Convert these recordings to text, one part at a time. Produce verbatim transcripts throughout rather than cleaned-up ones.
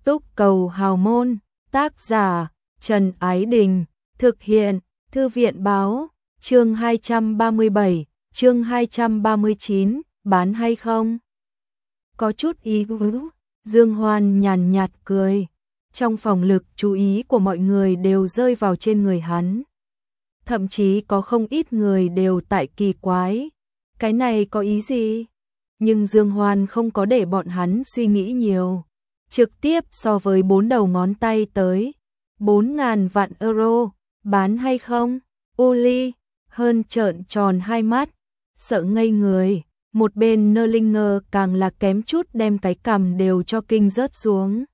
Túc cầu hào môn, tác giả, Trần Ái Đình, thực hiện, Thư viện báo, chương hai trăm ba mươi bảy, chương hai trăm ba mươi chín, bán hay không? Có chút ý vứ, Dương Hoan nhàn nhạt cười, trong phòng lực chú ý của mọi người đều rơi vào trên người hắn. Thậm chí có không ít người đều tại kỳ quái, cái này có ý gì? Nhưng Dương Hoan không có để bọn hắn suy nghĩ nhiều, trực tiếp so với bốn đầu ngón tay tới, bốn ngàn vạn euro, bán hay không? Uli, hơn trợn tròn hai mắt, sợ ngây người, một bên Nerlinger càng là kém chút đem cái cằm đều cho kinh rớt xuống.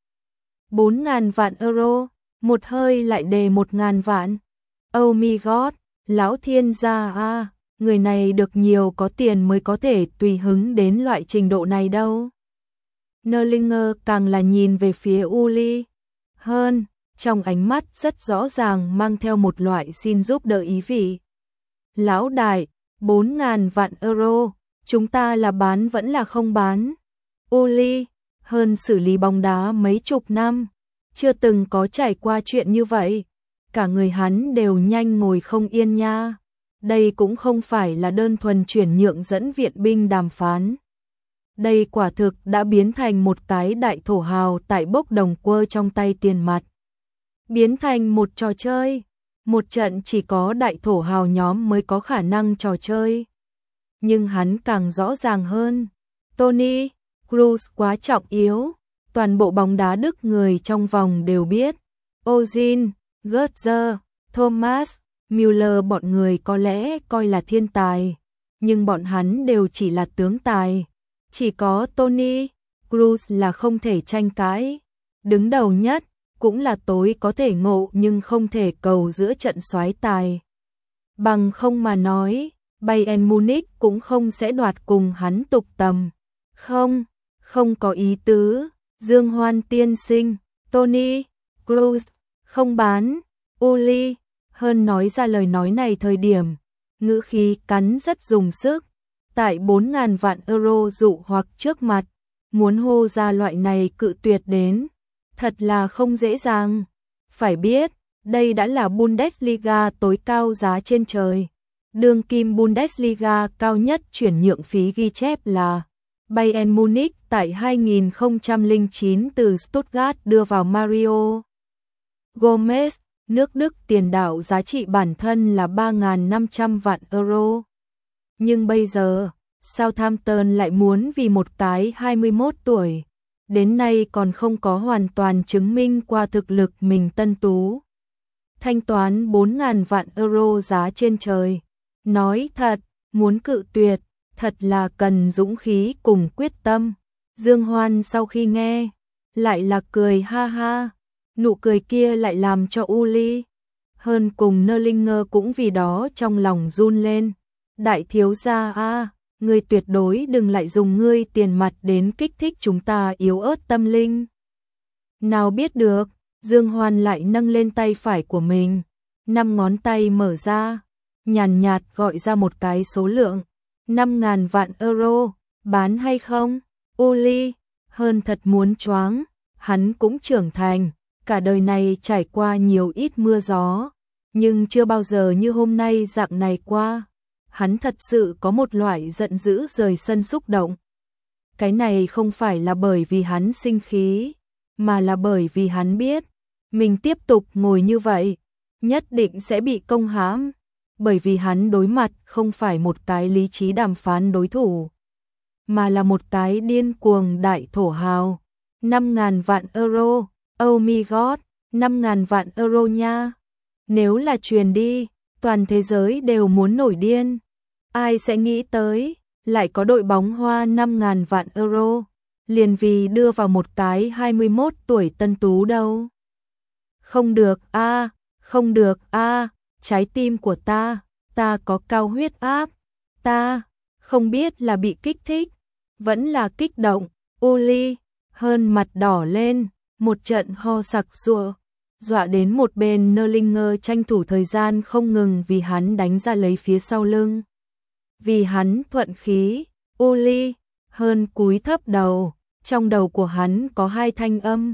Bốn ngàn vạn euro, một hơi lại đề một ngàn vạn. Oh my god, lão thiên gia a, người này được nhiều có tiền mới có thể tùy hứng đến loại trình độ này đâu. Nerlinger càng là nhìn về phía Uli, hơn, trong ánh mắt rất rõ ràng mang theo một loại xin giúp đỡ ý vị. Lão đại, bốn ngàn vạn euro, chúng ta là bán vẫn là không bán? Uli, hơn xử lý bóng đá mấy chục năm, chưa từng có trải qua chuyện như vậy. Cả người hắn đều nhanh ngồi không yên nha. Đây cũng không phải là đơn thuần chuyển nhượng dẫn viện binh đàm phán. Đây quả thực đã biến thành một cái đại thổ hào tại bốc đồng quơ trong tay tiền mặt. Biến thành một trò chơi, một trận chỉ có đại thổ hào nhóm mới có khả năng trò chơi. Nhưng hắn càng rõ ràng hơn, Toni Kroos quá trọng yếu, toàn bộ bóng đá Đức người trong vòng đều biết. Ozil, Götze, Thomas, Müller bọn người có lẽ coi là thiên tài, nhưng bọn hắn đều chỉ là tướng tài. Chỉ có Toni Kroos là không thể tranh cãi, đứng đầu nhất, cũng là tối có thể ngộ nhưng không thể cầu giữa trận soái tài. Bằng không mà nói, Bayern Munich cũng không sẽ đoạt cùng hắn tục tầm. Không, không có ý tứ, Dương Hoan tiên sinh, Toni Kroos, không bán. Uli, hơn nói ra lời nói này thời điểm, ngữ khí cắn rất dùng sức, tại bốn ngàn vạn euro dụ hoặc trước mặt, muốn hô ra loại này cự tuyệt đến, thật là không dễ dàng. Phải biết, đây đã là Bundesliga tối cao giá trên trời. Đương kim Bundesliga cao nhất chuyển nhượng phí ghi chép là Bayern Munich tại hai nghìn không trăm lẻ chín từ Stuttgart đưa vào Mario Gomez, nước Đức tiền đạo giá trị bản thân là ba nghìn năm trăm vạn euro. Nhưng bây giờ, Southampton lại muốn vì một cái hai mươi mốt tuổi, đến nay còn không có hoàn toàn chứng minh qua thực lực mình tân tú. Thanh toán bốn nghìn vạn euro giá trên trời. Nói thật, muốn cự tuyệt, thật là cần dũng khí cùng quyết tâm. Dương Hoan sau khi nghe, lại là cười ha ha. Nụ cười kia lại làm cho Uli, hơn cùng Nerlinger cũng vì đó trong lòng run lên. Đại thiếu gia a, ngươi tuyệt đối đừng lại dùng ngươi tiền mặt đến kích thích chúng ta yếu ớt tâm linh. Nào biết được, Dương Hoan lại nâng lên tay phải của mình, năm ngón tay mở ra, nhàn nhạt gọi ra một cái số lượng, năm ngàn vạn euro, bán hay không? Uli, hơn thật muốn choáng, hắn cũng trưởng thành. Cả đời này trải qua nhiều ít mưa gió, nhưng chưa bao giờ như hôm nay dạng này qua. Hắn thật sự có một loại giận dữ rời sân xúc động. Cái này không phải là bởi vì hắn sinh khí, mà là bởi vì hắn biết, mình tiếp tục ngồi như vậy, nhất định sẽ bị công hãm. Bởi vì hắn đối mặt không phải một cái lý trí đàm phán đối thủ, mà là một cái điên cuồng đại thổ hào. năm ngàn vạn euro. Oh my god, năm ngàn vạn euro nha. Nếu là truyền đi, toàn thế giới đều muốn nổi điên. Ai sẽ nghĩ tới, lại có đội bóng hoa năm ngàn vạn euro, liền vì đưa vào một cái hai mươi mốt tuổi tân tú đâu. Không được a, à, không được a, à, trái tim của ta, ta có cao huyết áp, ta không biết là bị kích thích, vẫn là kích động. Uli, hơn mặt đỏ lên. Một trận ho sặc sụa, dọa đến một bên Nerlinger tranh thủ thời gian không ngừng vì hắn đánh ra lấy phía sau lưng. Vì hắn thuận khí, Uli, hơn cúi thấp đầu, trong đầu của hắn có hai thanh âm.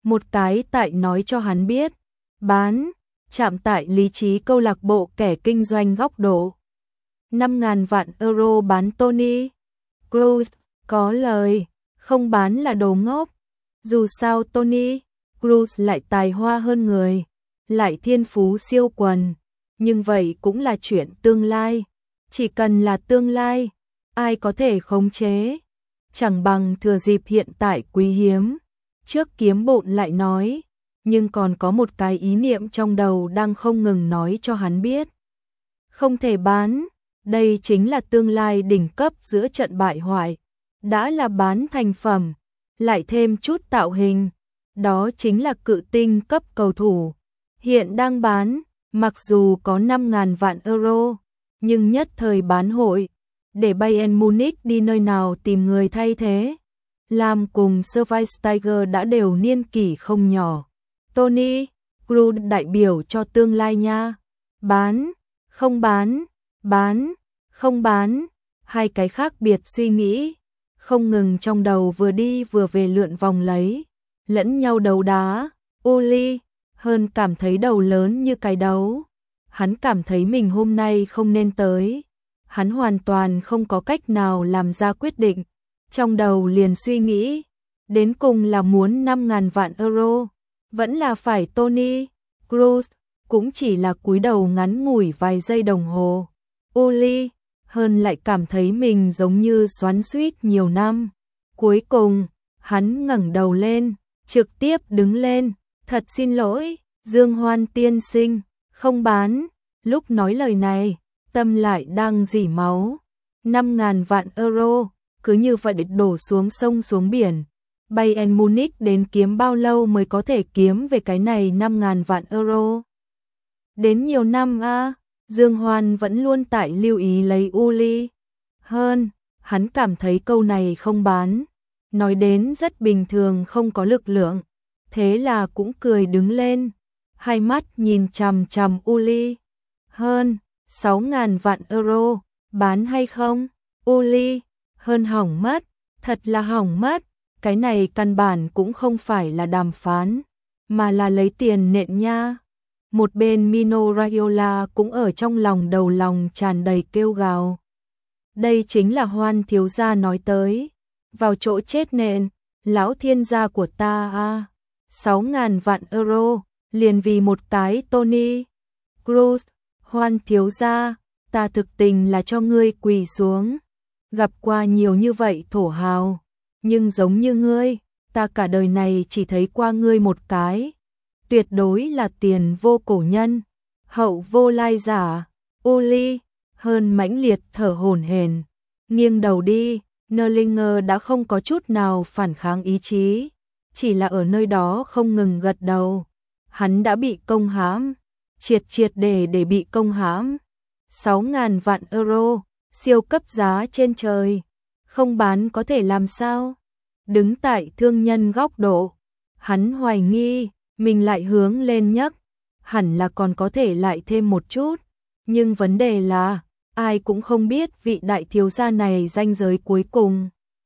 một cái tại nói cho hắn biết, bán, chạm tại lý trí câu lạc bộ kẻ kinh doanh góc độ. năm ngàn vạn euro bán Toni Kroos, có lời, không bán là đồ ngốc. Dù sao Toni Kroos lại tài hoa hơn người, lại thiên phú siêu quần, nhưng vậy cũng là chuyện tương lai. Chỉ cần là tương lai, ai có thể khống chế, chẳng bằng thừa dịp hiện tại quý hiếm. Trước kiếm bộn lại nói, nhưng còn có một cái ý niệm trong đầu đang không ngừng nói cho hắn biết. Không thể bán, đây chính là tương lai đỉnh cấp giữa trận bại hoại. Đã là bán thành phẩm, lại thêm chút tạo hình, đó chính là cự tinh cấp cầu thủ. Hiện đang bán, mặc dù có năm ngàn vạn euro, nhưng nhất thời bán hội, để Bayern Munich đi nơi nào tìm người thay thế. Lam cùng Schweinsteiger đã đều niên kỷ không nhỏ. Toni Kroos đại biểu cho tương lai nha. Bán, không bán, bán, không bán, hai cái khác biệt suy nghĩ, không ngừng trong đầu vừa đi vừa về lượn vòng lấy, lẫn nhau đấu đá. Uli hơn cảm thấy đầu lớn như cái đấu. Hắn cảm thấy mình hôm nay không nên tới. Hắn hoàn toàn không có cách nào làm ra quyết định. Trong đầu liền suy nghĩ, đến cùng là muốn năm ngàn vạn euro, vẫn là phải Toni Kroos, cũng chỉ là cúi đầu ngắn ngủi vài giây đồng hồ. Uli hơn lại cảm thấy mình giống như xoắn xuýt nhiều năm. Cuối cùng, hắn ngẩng đầu lên, trực tiếp đứng lên, thật xin lỗi, Dương Hoan tiên sinh, không bán. Lúc nói lời này, tâm lại đang rỉ máu. năm ngàn vạn euro, cứ như vậy đổ xuống sông xuống biển. Bayern Munich đến kiếm bao lâu mới có thể kiếm về cái này năm ngàn vạn euro? Đến nhiều năm a. À, Dương Hoan vẫn luôn tại lưu ý lấy Uli. Hơn, hắn cảm thấy câu này không bán, nói đến rất bình thường không có lực lượng. Thế là cũng cười đứng lên, hai mắt nhìn chằm chằm Uli. Hơn, sáu ngàn vạn euro, bán hay không? Uli, hơn hỏng mất, thật là hỏng mất. Cái này căn bản cũng không phải là đàm phán, mà là lấy tiền nện nha. Một bên Mino Raiola cũng ở trong lòng đầu lòng tràn đầy kêu gào. Đây chính là Hoan thiếu gia nói tới. Vào chỗ chết nện, lão thiên gia của ta a. À. Sáu ngàn vạn euro, liền vì một cái Toni Kroos. Hoan thiếu gia, ta thực tình là cho ngươi quỳ xuống. Gặp qua nhiều như vậy thổ hào, nhưng giống như ngươi, ta cả đời này chỉ thấy qua ngươi một cái. Tuyệt đối là tiền vô cổ nhân, hậu vô lai giả. Uli hơn mãnh liệt thở hổn hển, nghiêng đầu đi. Nerlinger đã không có chút nào phản kháng ý chí, chỉ là ở nơi đó không ngừng gật đầu. Hắn đã bị công hãm, triệt triệt để để bị công hãm. Sáu ngàn vạn euro, siêu cấp giá trên trời, không bán có thể làm sao? Đứng tại thương nhân góc độ, hắn hoài nghi, mình lại hướng lên nhấc, hẳn là còn có thể lại thêm một chút. Nhưng vấn đề là, ai cũng không biết vị đại thiếu gia này ranh giới cuối cùng.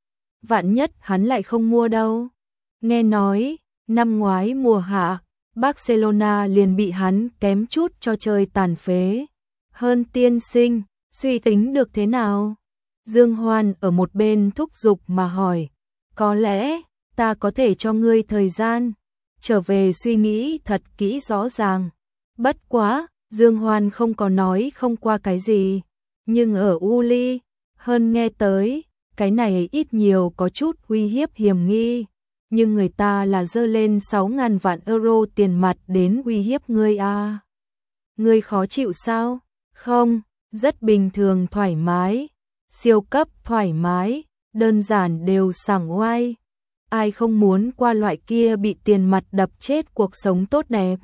Vạn nhất hắn lại không mua đâu. Nghe nói, năm ngoái mùa hạ, Barcelona liền bị hắn kém chút cho chơi tàn phế. Hơn tiên sinh, suy tính được thế nào? Dương Hoan ở một bên thúc giục mà hỏi. Có lẽ, ta có thể cho ngươi thời gian, trở về suy nghĩ thật kỹ rõ ràng. Bất quá, Dương Hoan không có nói không qua cái gì. Nhưng ở Uli, hơn nghe tới, cái này ít nhiều có chút uy hiếp hiểm nghi. Nhưng người ta là dơ lên sáu ngàn vạn euro tiền mặt đến uy hiếp ngươi à. Ngươi khó chịu sao? Không, rất bình thường thoải mái. Siêu cấp thoải mái, đơn giản đều sảng oai. Ai không muốn qua loại kia bị tiền mặt đập chết cuộc sống tốt đẹp.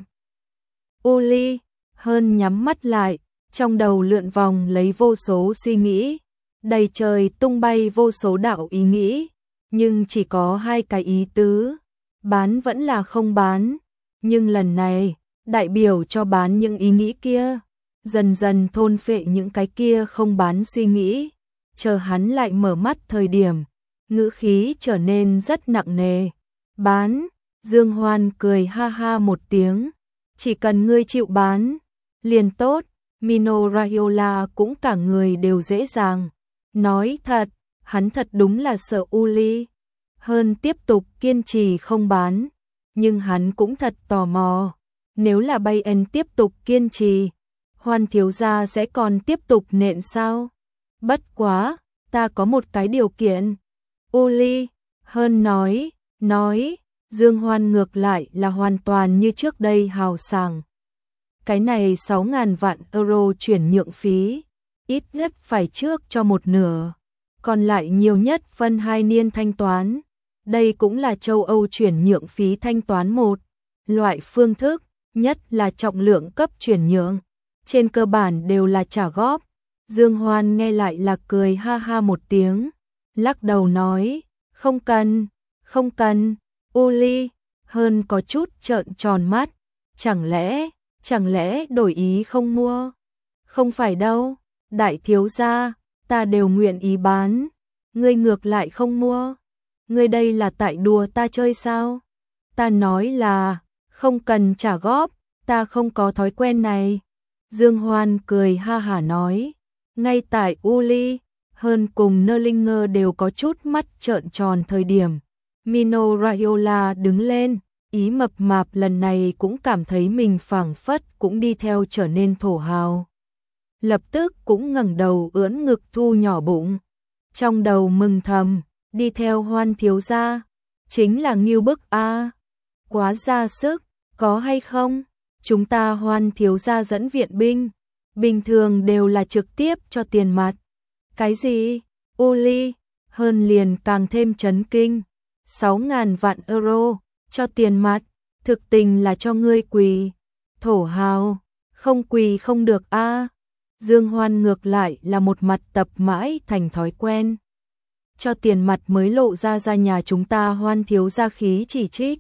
Uli, hơn nhắm mắt lại, trong đầu lượn vòng lấy vô số suy nghĩ. Đầy trời tung bay vô số đạo ý nghĩ, nhưng chỉ có hai cái ý tứ. Bán vẫn là không bán, nhưng lần này, đại biểu cho bán những ý nghĩ kia. Dần dần thôn phệ những cái kia không bán suy nghĩ. Chờ hắn lại mở mắt thời điểm, ngữ khí trở nên rất nặng nề. Bán, Dương Hoan cười ha ha một tiếng, chỉ cần ngươi chịu bán, liền tốt. Mino Raiola cũng cả người đều dễ dàng. Nói thật, hắn thật đúng là sợ Uli hơn tiếp tục kiên trì không bán, nhưng hắn cũng thật tò mò. Nếu là Bayern tiếp tục kiên trì, Hoan thiếu gia sẽ còn tiếp tục nện sao? Bất quá, ta có một cái điều kiện. Uli hơn nói, nói, Dương Hoan ngược lại là hoàn toàn như trước đây hào sảng. Cái này sáu ngàn vạn euro chuyển nhượng phí, ít nhất phải trước cho một nửa, còn lại nhiều nhất phân hai niên thanh toán. Đây cũng là châu Âu chuyển nhượng phí thanh toán một loại phương thức, nhất là trọng lượng cấp chuyển nhượng. Trên cơ bản đều là trả góp. Dương Hoan nghe lại là cười ha ha một tiếng, lắc đầu nói, không cần, không cần. Uli hơn có chút trợn tròn mắt, chẳng lẽ, chẳng lẽ đổi ý không mua? Không phải đâu, đại thiếu gia, ta đều nguyện ý bán, ngươi ngược lại không mua. Ngươi đây là tại đùa ta chơi sao? Ta nói là, không cần trả góp, ta không có thói quen này. Dương Hoan cười ha hả nói, ngay tại Uli hơn cùng Nerlinger đều có chút mắt trợn tròn thời điểm. Mino Raiola đứng lên, ý mập mạp lần này cũng cảm thấy mình phảng phất cũng đi theo trở nên thổ hào. Lập tức cũng ngẩng đầu ưỡn ngực thu nhỏ bụng, trong đầu mừng thầm, đi theo Hoan thiếu gia, chính là ngưu bức a, quá ra sức, có hay không? Chúng ta Hoan thiếu gia dẫn viện binh, bình thường đều là trực tiếp cho tiền mặt. Cái gì? Uli hơn liền càng thêm chấn kinh. Sáu ngàn vạn euro, cho tiền mặt, thực tình là cho ngươi quỳ. Thổ hào, không quỳ không được a. Dương Hoan ngược lại là một mặt tập mãi thành thói quen. Cho tiền mặt mới lộ ra ra nhà chúng ta Hoan thiếu gia khí chỉ trích.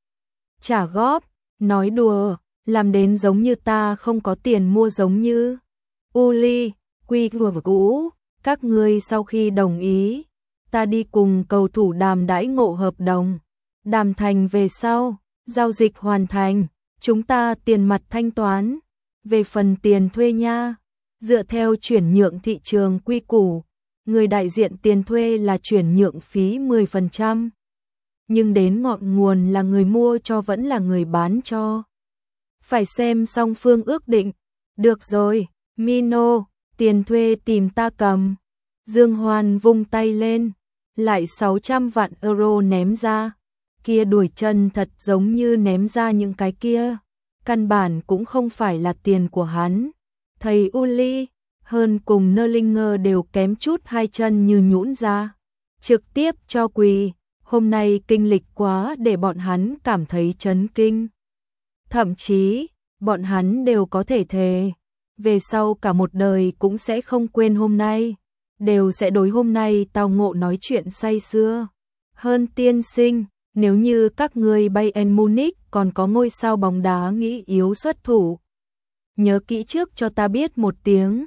Trả góp, nói đùa, làm đến giống như ta không có tiền mua giống như. Uli, quy vừa cũ, các ngươi sau khi đồng ý, ta đi cùng cầu thủ đàm đãi ngộ hợp đồng. Đàm thành về sau, giao dịch hoàn thành, chúng ta tiền mặt thanh toán. Về phần tiền thuê nha, dựa theo chuyển nhượng thị trường quy củ, người đại diện tiền thuê là chuyển nhượng phí mười phần trăm. Nhưng đến ngọn nguồn là người mua cho vẫn là người bán cho. Phải xem song phương ước định. Được rồi, Mino, tiền thuê tìm ta cầm. Dương Hoan vung tay lên, lại sáu trăm vạn euro ném ra. Kia đuổi chân thật giống như ném ra những cái kia. Căn bản cũng không phải là tiền của hắn. Thầy Uli hơn cùng Nerlinger đều kém chút hai chân như nhũn ra. Trực tiếp cho quỳ. Hôm nay kinh lịch quá để bọn hắn cảm thấy chấn kinh. Thậm chí, bọn hắn đều có thể thề. Về sau cả một đời cũng sẽ không quên hôm nay. Đều sẽ đối hôm nay tao ngộ nói chuyện say sưa. Hơn tiên sinh, nếu như các ngươi Bayern Munich còn có ngôi sao bóng đá nghĩ yếu xuất thủ, nhớ kỹ trước cho ta biết một tiếng.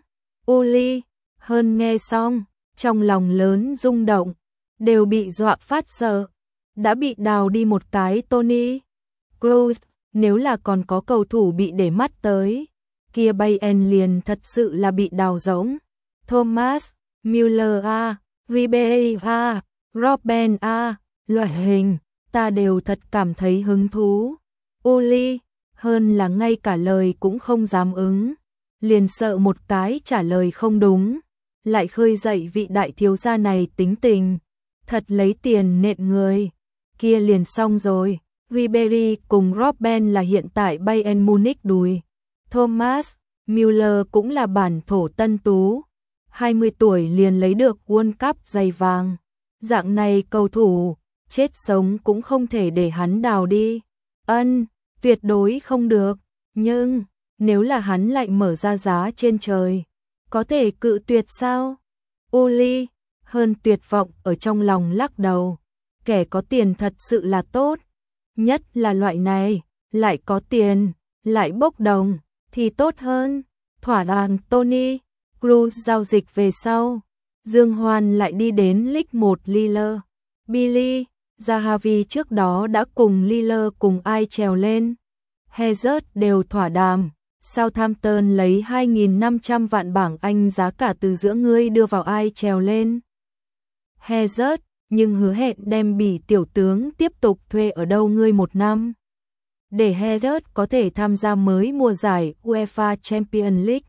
Uli hơn nghe xong, trong lòng lớn rung động, đều bị dọa phát sợ. Đã bị đào đi một cái Tony Kroos, nếu là còn có cầu thủ bị để mắt tới, kia Bayern liền thật sự là bị đào rỗng. Thomas Müller a, Ribery a, Robben a, loại hình, ta đều thật cảm thấy hứng thú. Uli hơn là ngay cả lời cũng không dám ứng, liền sợ một cái trả lời không đúng, lại khơi dậy vị đại thiếu gia này tính tình, thật lấy tiền nện người, kia liền xong rồi. Ribery cùng Robben là hiện tại Bayern Munich đùi. Thomas Müller cũng là bản thổ tân tú, hai mươi tuổi liền lấy được World Cup giày vàng. Dạng này cầu thủ, chết sống cũng không thể để hắn đào đi. Ân, tuyệt đối không được, nhưng nếu là hắn lại mở ra giá trên trời, có thể cự tuyệt sao? Uli hơn tuyệt vọng ở trong lòng lắc đầu. Kẻ có tiền thật sự là tốt, nhất là loại này, lại có tiền, lại bốc đồng, thì tốt hơn. Thỏa đàn Tony Kroos giao dịch về sau, Dương Hoan lại đi đến League một Lille. Billy, Zahavi trước đó đã cùng Lillard cùng ai trèo lên. Hazard đều thỏa đàm. Southampton lấy hai nghìn năm trăm vạn bảng Anh giá cả từ giữa ngươi đưa vào ai trèo lên. Hazard, nhưng hứa hẹn đem Bỉ tiểu tướng tiếp tục thuê ở đâu ngươi một năm. Để Hazard có thể tham gia mới mùa giải UEFA Champions League.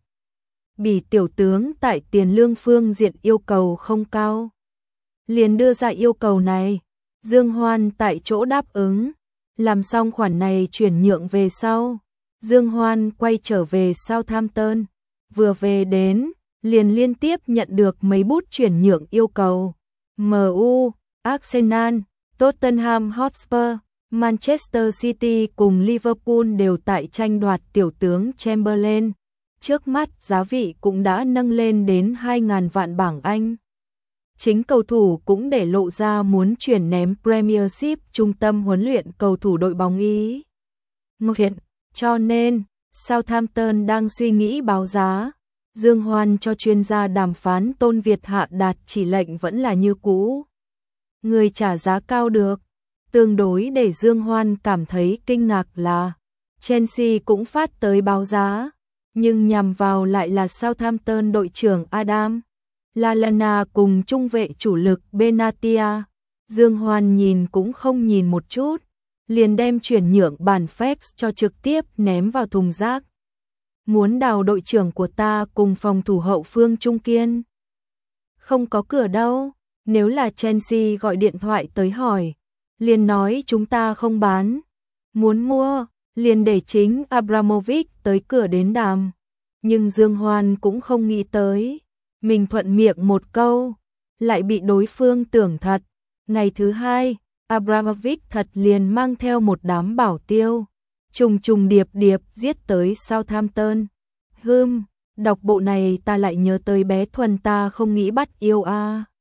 Bỉ tiểu tướng tại tiền lương phương diện yêu cầu không cao. Liền đưa ra yêu cầu này, Dương Hoan tại chỗ đáp ứng. Làm xong khoản này chuyển nhượng về sau, Dương Hoan quay trở về Southampton. Vừa về đến, liền liên tiếp nhận được mấy bút chuyển nhượng yêu cầu. em u, Arsenal, Tottenham Hotspur, Manchester City cùng Liverpool đều tại tranh đoạt tiểu tướng Chamberlain. Trước mắt giá vị cũng đã nâng lên đến hai nghìn vạn bảng Anh. Chính cầu thủ cũng để lộ ra muốn chuyển ném Premiership trung tâm huấn luyện cầu thủ đội bóng Ý. Ngược hiện, cho nên, Southampton đang suy nghĩ báo giá. Dương Hoan cho chuyên gia đàm phán Tôn Việt hạ đạt chỉ lệnh vẫn là như cũ. Người trả giá cao được. Tương đối để Dương Hoan cảm thấy kinh ngạc là Chelsea cũng phát tới báo giá, nhưng nhằm vào lại là Southampton đội trưởng Adam Lallana cùng trung vệ chủ lực Benatia. Dương Hoan nhìn cũng không nhìn một chút, liền đem chuyển nhượng bản fax cho trực tiếp ném vào thùng rác. Muốn đào đội trưởng của ta cùng phòng thủ hậu phương trung kiên. Không có cửa đâu, nếu là Chelsea gọi điện thoại tới hỏi, liền nói chúng ta không bán. Muốn mua, liền để chính Abramovich tới cửa đến đàm. Nhưng Dương Hoan cũng không nghĩ tới, mình thuận miệng một câu, lại bị đối phương tưởng thật. Ngày thứ hai, Abramovich thật liền mang theo một đám bảo tiêu, trùng trùng điệp điệp giết tới Southampton. Hừm, đọc bộ này ta lại nhớ tới bé Thuần ta không nghĩ bắt yêu a. À.